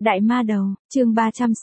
Đại ma đầu, chương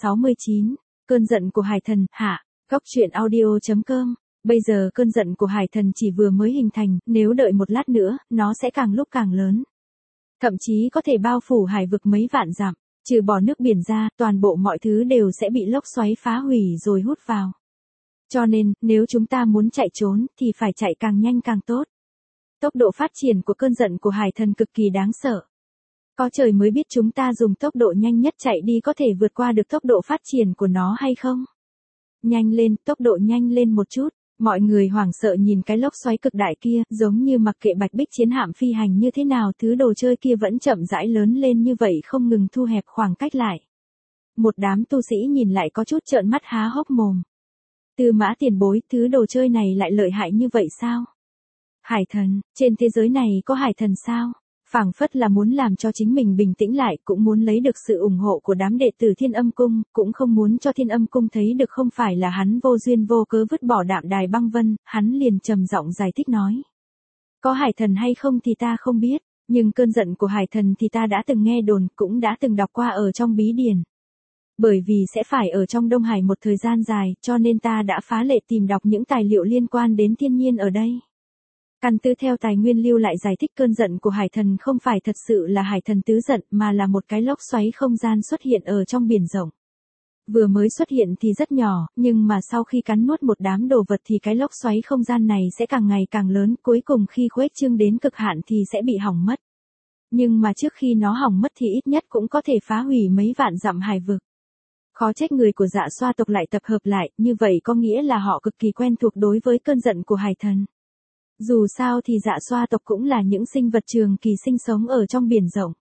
369, cơn giận của hải thần, hạ, góc truyện audio.com. Bây giờ cơn giận của hải thần chỉ vừa mới hình thành, nếu đợi một lát nữa, nó sẽ càng lúc càng lớn. Thậm chí có thể bao phủ hải vực mấy vạn dặm, trừ bỏ nước biển ra, toàn bộ mọi thứ đều sẽ bị lốc xoáy phá hủy rồi hút vào. Cho nên, nếu chúng ta muốn chạy trốn, thì phải chạy càng nhanh càng tốt. Tốc độ phát triển của cơn giận của hải thần cực kỳ đáng sợ. Có trời mới biết chúng ta dùng tốc độ nhanh nhất chạy đi có thể vượt qua được tốc độ phát triển của nó hay không? Nhanh lên, tốc độ nhanh lên một chút. Mọi người hoảng sợ nhìn cái lốc xoáy cực đại kia, giống như mặc kệ bạch bích chiến hạm phi hành như thế nào, thứ đồ chơi kia vẫn chậm rãi lớn lên như vậy, không ngừng thu hẹp khoảng cách lại. Một đám tu sĩ nhìn lại có chút trợn mắt há hốc mồm. Tư Mã tiền bối, thứ đồ chơi này lại lợi hại như vậy sao? Hải thần, trên thế giới này có hải thần sao? Phảng phất là muốn làm cho chính mình bình tĩnh lại, cũng muốn lấy được sự ủng hộ của đám đệ tử Thiên Âm Cung, cũng không muốn cho Thiên Âm Cung thấy được không phải là hắn vô duyên vô cớ vứt bỏ Đạm Đài Băng Vân, hắn liền trầm giọng giải thích nói. Có hải thần hay không thì ta không biết, nhưng cơn giận của hải thần thì ta đã từng nghe đồn, cũng đã từng đọc qua ở trong bí điển. Bởi vì sẽ phải ở trong Đông Hải một thời gian dài, cho nên ta đã phá lệ tìm đọc những tài liệu liên quan đến thiên nhiên ở đây. Căn cứ theo tài nguyên lưu lại giải thích cơn giận của hải thần không phải thật sự là hải thần tứ giận mà là một cái lốc xoáy không gian xuất hiện ở trong biển rộng. Vừa mới xuất hiện thì rất nhỏ, nhưng mà sau khi cắn nuốt một đám đồ vật thì cái lốc xoáy không gian này sẽ càng ngày càng lớn, cuối cùng khi khuếch trương đến cực hạn thì sẽ bị hỏng mất. Nhưng mà trước khi nó hỏng mất thì ít nhất cũng có thể phá hủy mấy vạn dặm hải vực. Khó trách người của Dạ Xoa tộc lại tập hợp lại, như vậy có nghĩa là họ cực kỳ quen thuộc đối với cơn giận của hải thần. Dù sao thì Dạ Xoa tộc cũng là những sinh vật trường kỳ sinh sống ở trong biển rộng.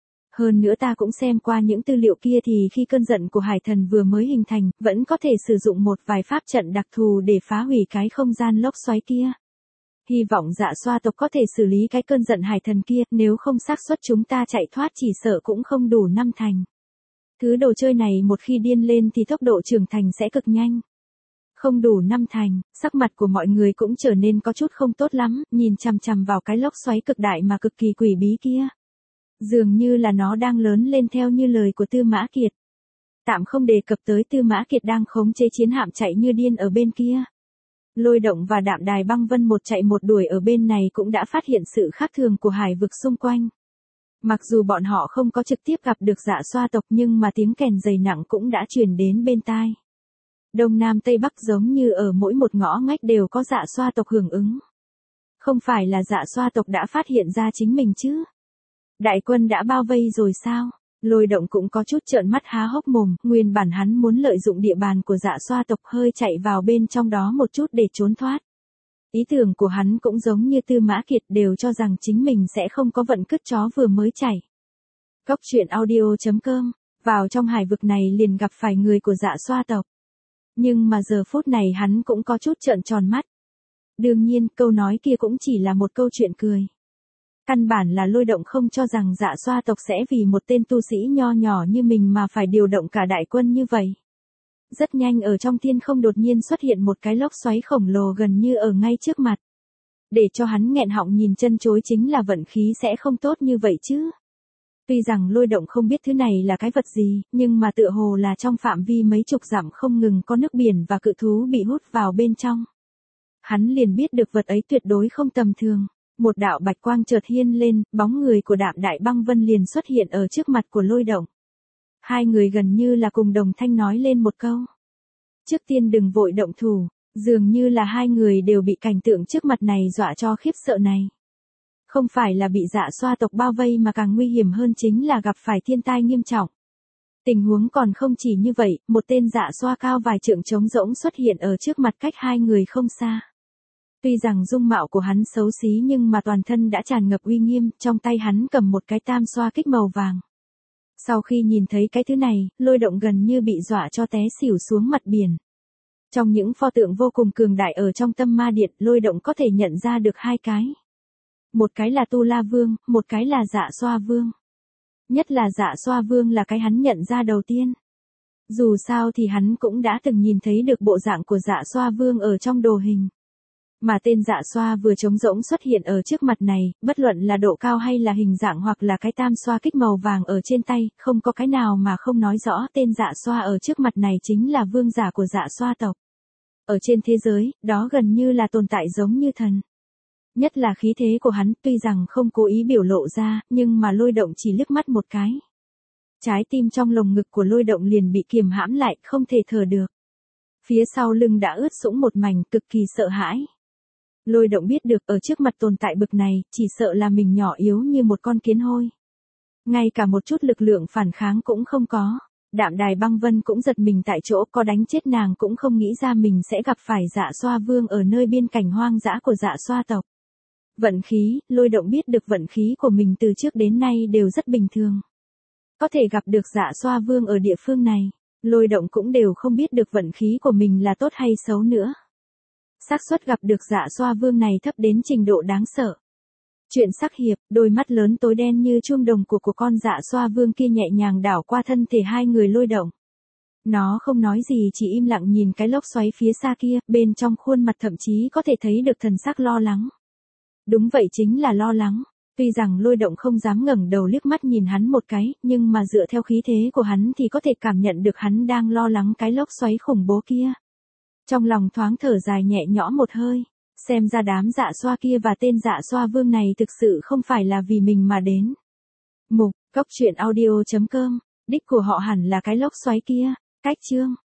Hơn nữa ta cũng xem qua những tư liệu kia thì khi cơn giận của hải thần vừa mới hình thành, vẫn có thể sử dụng một vài pháp trận đặc thù để phá hủy cái không gian lốc xoáy kia. Hy vọng Dạ Xoa tộc có thể xử lý cái cơn giận hải thần kia, nếu không xác suất chúng ta chạy thoát chỉ sợ cũng không đủ 5 thành. Thứ đồ chơi này một khi điên lên thì tốc độ trưởng thành sẽ cực nhanh. Không đủ 5 thành, sắc mặt của mọi người cũng trở nên có chút không tốt lắm, nhìn chằm chằm vào cái lốc xoáy cực đại mà cực kỳ quỷ bí kia. Dường như là nó đang lớn lên theo như lời của Tư Mã Kiệt. Tạm không đề cập tới Tư Mã Kiệt đang khống chế chiến hạm chạy như điên ở bên kia. Lôi Động và Đạm Đài Băng Vân một chạy một đuổi ở bên này cũng đã phát hiện sự khác thường của hải vực xung quanh. Mặc dù bọn họ không có trực tiếp gặp được Dạ Xoa tộc nhưng mà tiếng kèn dày nặng cũng đã truyền đến bên tai. Đông Nam Tây Bắc giống như ở mỗi một ngõ ngách đều có Dạ Xoa tộc hưởng ứng. Không phải là Dạ Xoa tộc đã phát hiện ra chính mình chứ? Đại quân đã bao vây rồi sao? Lôi Động cũng có chút trợn mắt há hốc mồm, nguyên bản hắn muốn lợi dụng địa bàn của Dạ Xoa tộc hơi chạy vào bên trong đó một chút để trốn thoát. Ý tưởng của hắn cũng giống như Tư Mã Kiệt, đều cho rằng chính mình sẽ không có vận cứt chó vừa mới chạy. Góc truyện audio.com, vào trong hải vực này liền gặp phải người của Dạ Xoa tộc. Nhưng mà giờ phút này hắn cũng có chút trợn tròn mắt. Đương nhiên, câu nói kia cũng chỉ là một câu chuyện cười. Căn bản là Lôi Động không cho rằng Dạ Xoa tộc sẽ vì một tên tu sĩ nho nhỏ như mình mà phải điều động cả đại quân như vậy. Rất nhanh ở trong thiên không đột nhiên xuất hiện một cái lốc xoáy khổng lồ gần như ở ngay trước mặt. Để cho hắn nghẹn họng nhìn chân chối chính là vận khí sẽ không tốt như vậy chứ. Tuy rằng Lôi Động không biết thứ này là cái vật gì, nhưng mà tựa hồ là trong phạm vi mấy chục dặm không ngừng có nước biển và cự thú bị hút vào bên trong. Hắn liền biết được vật ấy tuyệt đối không tầm thường. Một đạo bạch quang chợt hiên lên, bóng người của Đạm Đài Băng Vân liền xuất hiện ở trước mặt của Lôi Động. Hai người gần như là cùng đồng thanh nói lên một câu. Trước tiên đừng vội động thủ, dường như là hai người đều bị cảnh tượng trước mặt này dọa cho khiếp sợ này. Không phải là bị Dạ Xoa tộc bao vây mà càng nguy hiểm hơn chính là gặp phải thiên tai nghiêm trọng. Tình huống còn không chỉ như vậy, một tên Dạ Xoa cao vài trượng trống rỗng xuất hiện ở trước mặt cách hai người không xa. Tuy rằng dung mạo của hắn xấu xí nhưng mà toàn thân đã tràn ngập uy nghiêm, trong tay hắn cầm một cái tam xoa kích màu vàng. Sau khi nhìn thấy cái thứ này, Lôi Động gần như bị dọa cho té xỉu xuống mặt biển. Trong những pho tượng vô cùng cường đại ở trong Tâm Ma Điện, Lôi Động có thể nhận ra được hai cái. Một cái là Tu La Vương, một cái là Dạ Xoa Vương. Nhất là Dạ Xoa Vương là cái hắn nhận ra đầu tiên. Dù sao thì hắn cũng đã từng nhìn thấy được bộ dạng của Dạ Xoa Vương ở trong đồ hình. Mà tên dạ xoa vừa trống rỗng xuất hiện ở trước mặt này, bất luận là độ cao hay là hình dạng hoặc là cái tam xoa kích màu vàng ở trên tay, không có cái nào mà không nói rõ tên dạ xoa ở trước mặt này chính là vương giả của dạ xoa tộc. Ở trên thế giới, đó gần như là tồn tại giống như thần. Nhất là khí thế của hắn, tuy rằng không cố ý biểu lộ ra, nhưng mà Lôi Động chỉ liếc mắt một cái. Trái tim trong lồng ngực của Lôi Động liền bị kiềm hãm lại, không thể thở được. Phía sau lưng đã ướt sũng một mảnh, cực kỳ sợ hãi. Lôi Động biết được ở trước mặt tồn tại bực này, chỉ sợ là mình nhỏ yếu như một con kiến hôi. Ngay cả một chút lực lượng phản kháng cũng không có. Đạm Đài Băng Vân cũng giật mình tại chỗ, có đánh chết nàng cũng không nghĩ ra mình sẽ gặp phải Dạ Xoa Vương ở nơi biên cảnh hoang dã của Dạ Xoa tộc. Vận khí, Lôi Động biết được vận khí của mình từ trước đến nay đều rất bình thường. Có thể gặp được Dạ Xoa Vương ở địa phương này, Lôi Động cũng đều không biết được vận khí của mình là tốt hay xấu nữa. Xác suất gặp được Dạ Xoa Vương này thấp đến trình độ đáng sợ. Chuyện sắc hiệp, đôi mắt lớn tối đen như chuông đồng của con Dạ Xoa Vương kia nhẹ nhàng đảo qua thân thể hai người Lôi Động. Nó không nói gì, chỉ im lặng nhìn cái lốc xoáy phía xa kia, bên trong khuôn mặt thậm chí có thể thấy được thần sắc lo lắng. Đúng vậy, chính là lo lắng. Tuy rằng Lôi Động không dám ngẩng đầu liếc mắt nhìn hắn một cái, nhưng mà dựa theo khí thế của hắn thì có thể cảm nhận được hắn đang lo lắng cái lốc xoáy khủng bố kia. Trong lòng thoáng thở dài nhẹ nhõm một hơi, xem ra đám Dạ Xoa kia và tên Dạ Xoa Vương này thực sự không phải là vì mình mà đến. Mục, Cốc Truyện Audio.com, đích của họ hẳn là cái lốc xoáy kia. Cách chương